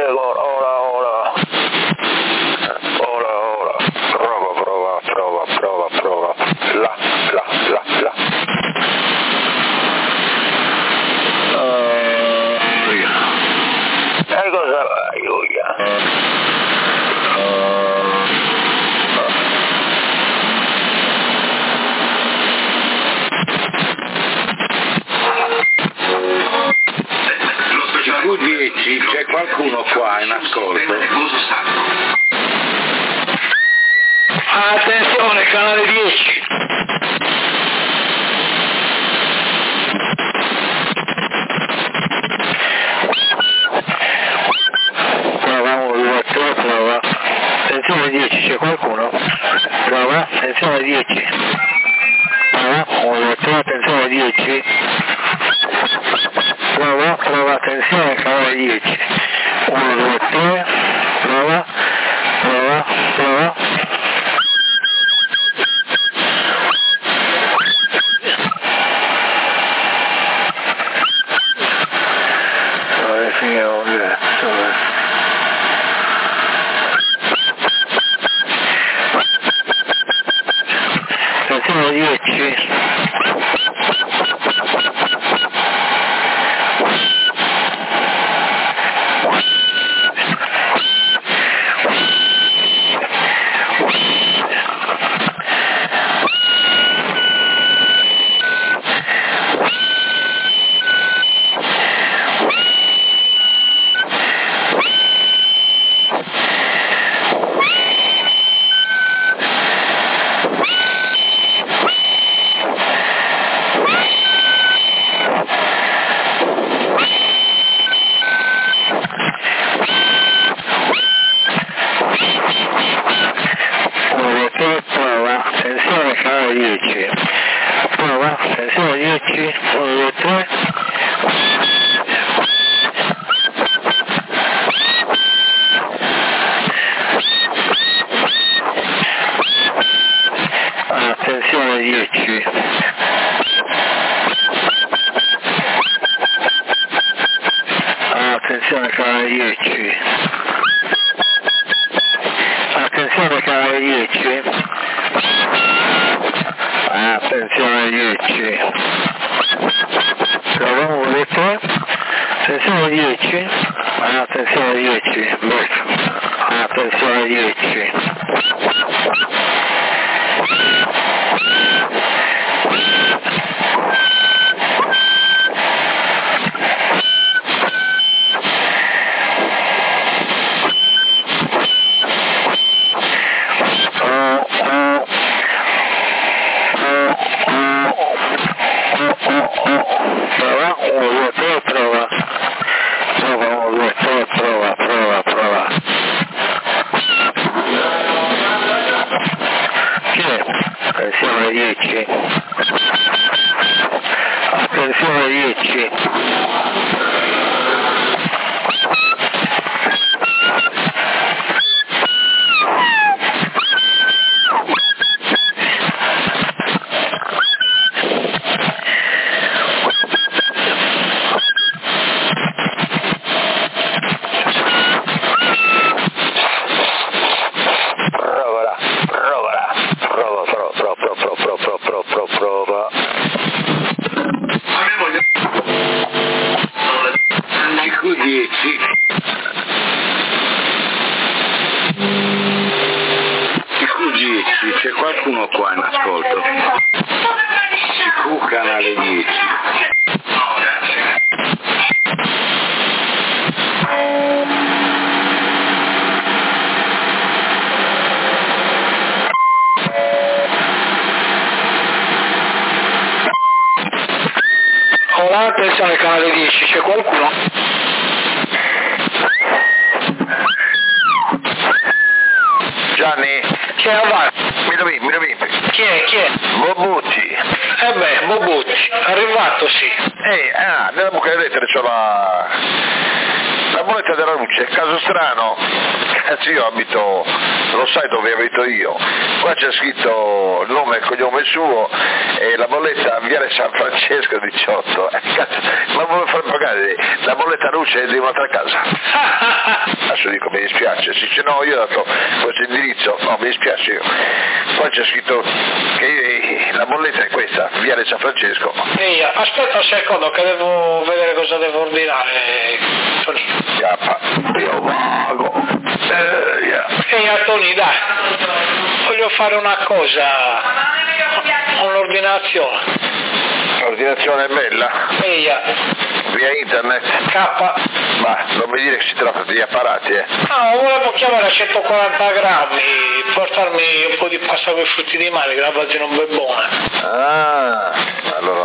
Prova. La. E cosa vai, Giulia? Q10, c'è qualcuno qua in ascolto? Attenzione, canale 10. Prova 1, 2, 3, prova. Attenzione 10, c'è qualcuno? Prova, attenzione 10. Prova, 1, 2, 3, attenzione 10. Prova, attenzione, canale 10. 1, 2, 3, prova. Attenzione 10. Prova, attenzione 10, 1, 2, 3. Attenzione 10. Attenzione canale 10. Attenzione canale 10. Attenzione 10. Prova 1, 2, 3. Attenzione 10. Attenzione 10. Attenzione 10. Prova, 1, 2, 3, prova. Prova, 1, 2, 3, prova. Chi è? Attenzione 10. Attenzione 10. Prova. Q10. Q10, c'è qualcuno qua in ascolto? Q canale 10. Ora attenzione canale 10, c'è qualcuno? Gianni? Chi è avanti? Mi dovevi. Chi è? Bobucci. Bobucci, arrivato sì. Nella buca delle lettere c'ho la moneta della luce, caso strano. Sì, io abito, lo sai dove abito io, qua c'è scritto il nome e il cognome suo e la bolletta Viale San Francesco 18, cazzo, ma vuole far pagare la bolletta luce di un'altra casa? Adesso dico mi dispiace, si dice no, io ho dato questo indirizzo, no mi dispiace io, qua c'è scritto che la bolletta è questa, Viale San Francesco. Ehi, aspetta un secondo che devo vedere cosa devo ordinare, Tonino. Io vago. Ehi, Toni, dai, voglio fare una cosa, un'ordinazione. L'ordinazione è bella? Ehi, Via internet? Ma non mi dire che si tratta di apparati, No, volevo chiamare a 140 grammi, portarmi un po' di pasta con i frutti di mare, che la pagina non è buona. Ah, allora,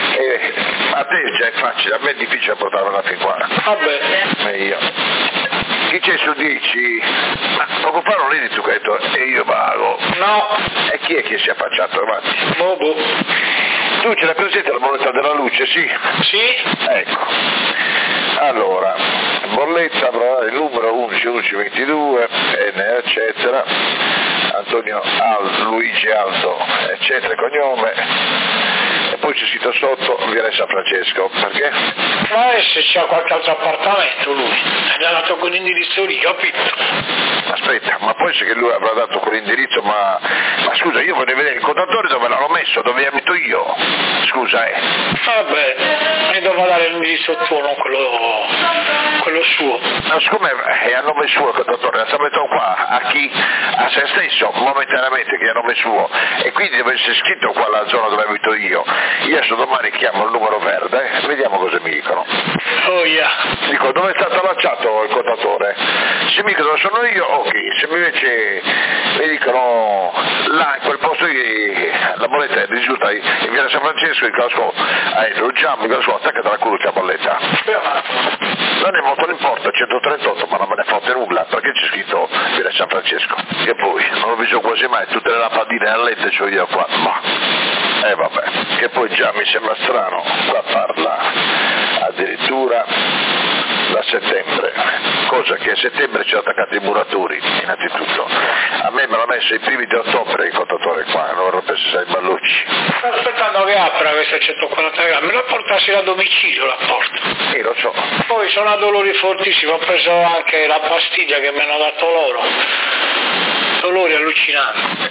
a te già è facile, a me è difficile portarmela fin qua. Vabbè. E io. Chi c'è su 10? Ma poco fa non vedi tu che hai detto e io vago. No. E chi è che si è affacciato avanti? Bobo. Tu ce l'hai presente la bolletta della luce, sì? Sì? Ecco. Allora, bolletta, il numero 111122, N eccetera, Antonio Luigi Aldo, eccetera, cognome. E poi c'è scritto sotto Viale San Francesco, perché? Ma se c'ha qualche altro appartamento lui, mi ha dato quell'indirizzo lì, capito? Aspetta, ma può essere che lui avrà dato quell'indirizzo, ma scusa, io voglio vedere il contatore dove l'hanno messo, dove abito io, scusa Vabbè, mi dovrà dare l'indirizzo tuo, non quello suo. No, siccome è a nome suo il contatore, la sta mettendo qua, a chi? A se stesso, momentaneamente, che è a nome suo, e quindi deve essere scritto qua la zona dove abito io. Io adesso domani chiamo il numero verde, vediamo cosa mi dicono. Oh yeah. Dico, dove è stato allacciato il contatore? Se mi dicono dove sono io, ok, se invece mi dicono là in quel posto lì, la bolletta risulta in Viale San Francesco, il casco, lo giammo, il casco, attaccata alla curuccia bolletta. Non è molto l'importa, 138, ma non me ne fotte nulla, perché c'è scritto Viale San Francesco. E poi, non ho visto quasi mai, tutte le lampadine a letto c'ho io qua, ma... vabbè, che poi già mi sembra strano, qua parla addirittura da settembre, cosa che a settembre ci ho attaccato i muratori, innanzitutto. A me l'ha messo i primi di ottobre il contatore qua, non ero penso sai ballucci. Sto aspettando che apra questa 140 grammi, me la portassi a domicilio, la porto. Lo so. Poi sono a dolori fortissimi, ho preso anche la pastiglia che mi hanno dato loro, dolori allucinanti.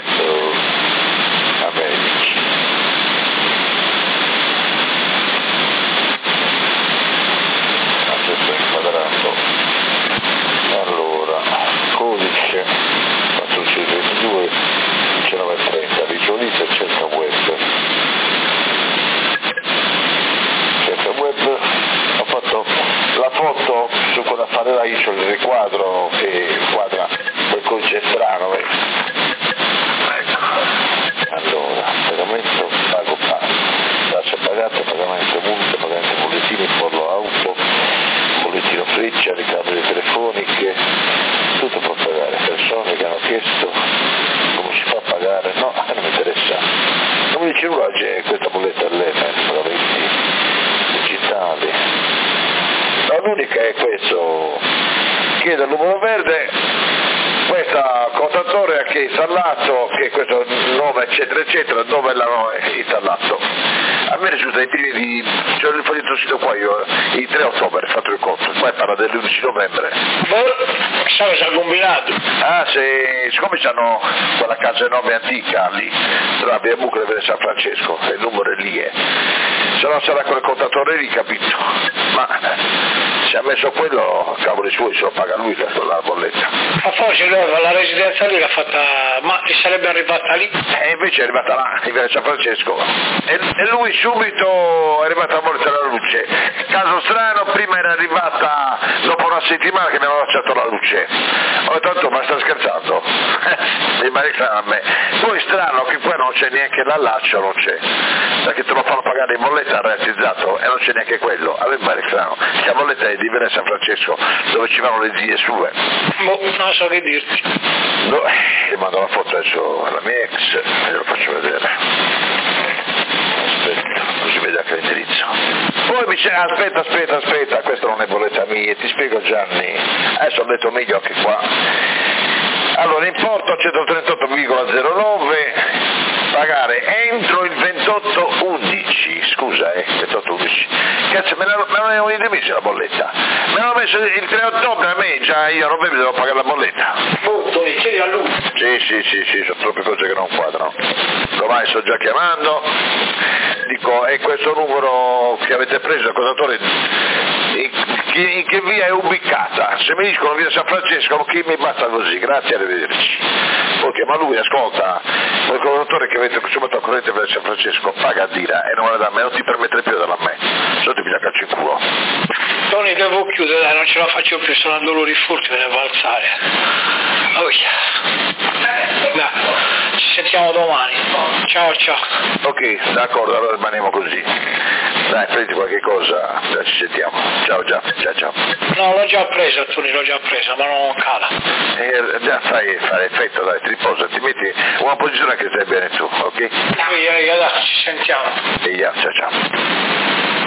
Vabbè. Allora, codice 422 1930, visualizza e cerca web. Cerca web, ho fatto la foto su quella fare là, io c'ho il riquadro che inquadra quel codice strano, vedi? Ecco. Allora, pagamento pago tassa pagata, pagamento multe, pagamento bollettini, bollo auto, bollettino freccia, ricambio telefoniche, tutto per pagare, persone che hanno chiesto come si fa a pagare, no, non mi interessa, non mi dice nulla, c'è questa bolletta all'ENEL, pagamenti digitali, no, l'unica è questo, chiede il numero verde, questo contatore che è installato, che questo nome eccetera eccetera, dove l'hanno installato. A me risulta i primi di, cioè il foglietto sito qua io, il 3 ottobre, fatto il conto, poi parla dell'11 novembre. Sai che si è combinato? Siccome c'hanno quella casa enorme antica lì, tra via Bucco e via San Francesco, e il numero è lì, se no sarà quel contatore lì, capito? Ma se ha messo quello, cavoli suoi, se lo paga lui la bolletta. Ma forse la residenza lì l'ha fatta, ma sarebbe arrivata lì? E invece è arrivata là, in via San Francesco. E lui subito è arrivata a bolletta la luce. Caso strano, prima era arrivata dopo una settimana che mi aveva lasciato la luce. Ho detto, ma sta scherzando? Mi pare a me. Poi strano che poi non c'è neanche l'allaccio, non c'è. Perché te lo fanno pagare in bolletta realizzzato e non c'è neanche quello. A me pare strano. La bolletta è di via San Francesco, dove ci vanno le zie sue. Non so che dirti. No, gli mando la foto adesso alla mia ex e lo faccio vedere. Aspetta, così vede anche l'indirizzo. Poi aspetta, questa non è bolletta mia, ti spiego Gianni, adesso ho detto meglio anche qua. Allora, importo 138,09, pagare entro il 28/11, scusa 28/11, cazzo me l'avevano indemnizzato la bolletta, me l'hanno messo il 3 ottobre a me, già io non devo pagare la bolletta. Tony, chiedi a lui. Sì, sono troppe cose che non quadrano. Domani sto già chiamando, dico, è questo numero che avete preso, accusatori, in che via è ubicata? Se mi dicono via San Francesco, chi mi basta così, grazie, arrivederci. Perché ma lui ascolta, il conduttore che avete consumato la corrente via San Francesco paga a dire e non me la dà a me, non ti permette più di darla a me, se no ti bisogna calcio in culo. Tony, devo chiudere, dai, non ce la faccio più, sono a dolori forti, me ne devo alzare. Oh, dai, ci sentiamo domani. Ciao. Ok, d'accordo, allora rimaniamo così. Dai, prendi qualche cosa, ci sentiamo. Ciao. No, l'ho già presa, Tony, ma non cala. Già fare effetto, dai, ti riposa, ti metti una posizione che stai bene tu, ok? Dai, ci sentiamo. E ciao.